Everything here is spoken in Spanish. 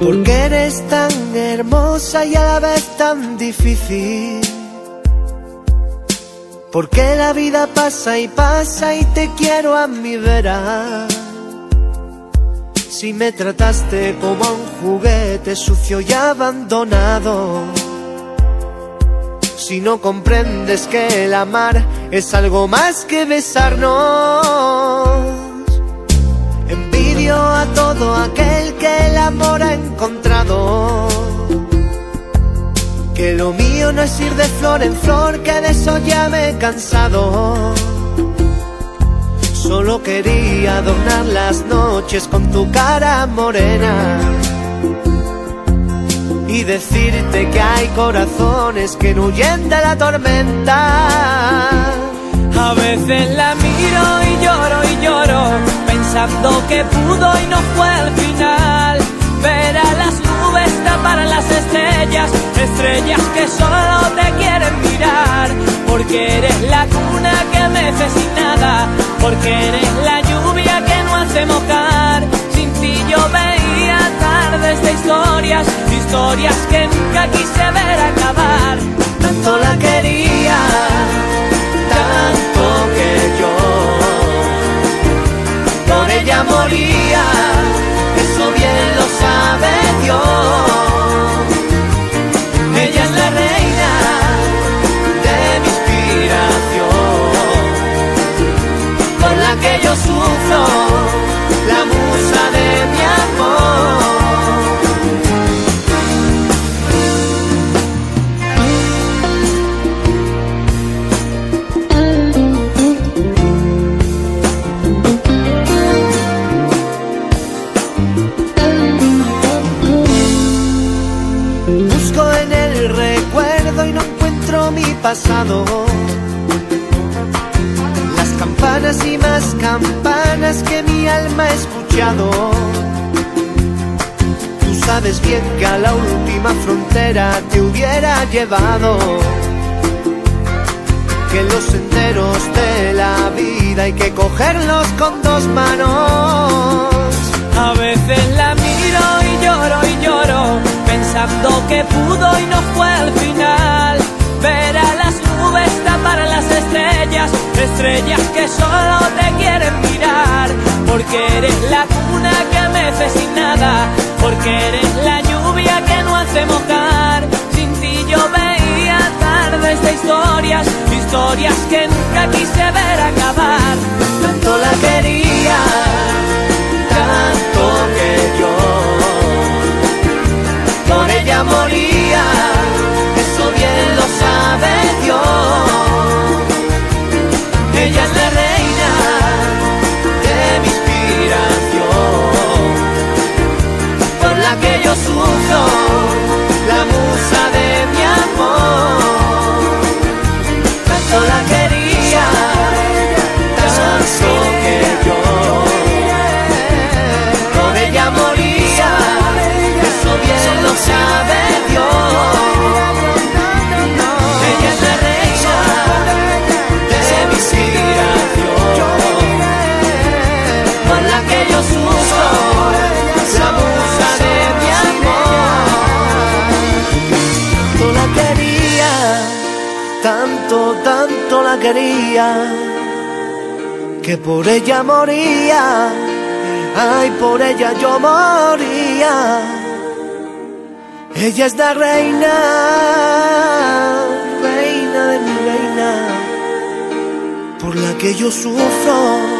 Porque eres tan hermosa y a la vez tan difícil. Porque la vida pasa y pasa y te quiero a mi vera. Si me trataste como a un juguete sucio y abandonado. Si no comprendes que el amar es algo más que besarnos. Envidio a todo aquel que el amor ha encontrado. Que lo mío no es ir de flor en flor, que de eso ya me he cansado. Solo quería adornar las noches con tu cara morena y decirte que hay corazones que no huyen de la tormenta. A veces la miro y lloro, pensando que pudo y no fue al final. Ver a las nubes tapar a las estrellas, estrellas que solo te quieren mirar. Porque eres la cuna que mece sin nada, porque eres la lluvia que no hace mojar. Sin ti yo veía tardes de historias, historias que nunca quise ver acabar. Tanto la quería, tanto que yo por ella moría. Eso bien lo sabe Dios. Ella es la reina de mi inspiración, por la que yo sufro, la musa de mi amor. Busco en el recuerdo y no encuentro mi pasado. Las campanas y más campanas que mi alma ha escuchado. Tú sabes bien que a la última frontera te hubiera llevado. Que los senderos de la vida hay que cogerlos con dos manos. A veces la miro y lloro, pensando que pudo y no fue al final. Ver a las nubes tapar a las estrellas, estrellas que solo te quieren mirar. Porque eres la cuna que mece sin nada, porque eres la lluvia que no hace mojar. Sin ti yo veía tardes de historias, historias que nunca quise ver acabar. Tanto la quería, tanto que yo por ella moría. Eso bien lo sabe Dios. Ella es la reina de mi inspiración, por la que yo sufro, la musa de mi amor. Tanto la quería, tanto que yo por ella moría. Eso bien lo sabe Dios. Ella es la reina de mi inspiración, por la que yo sufro, la musa de mi amor. Tanto la quería, tanto la quería, que por ella moría. Ay, por ella yo moría. Ella es la reina, reina de mi reina, por la que yo sufro.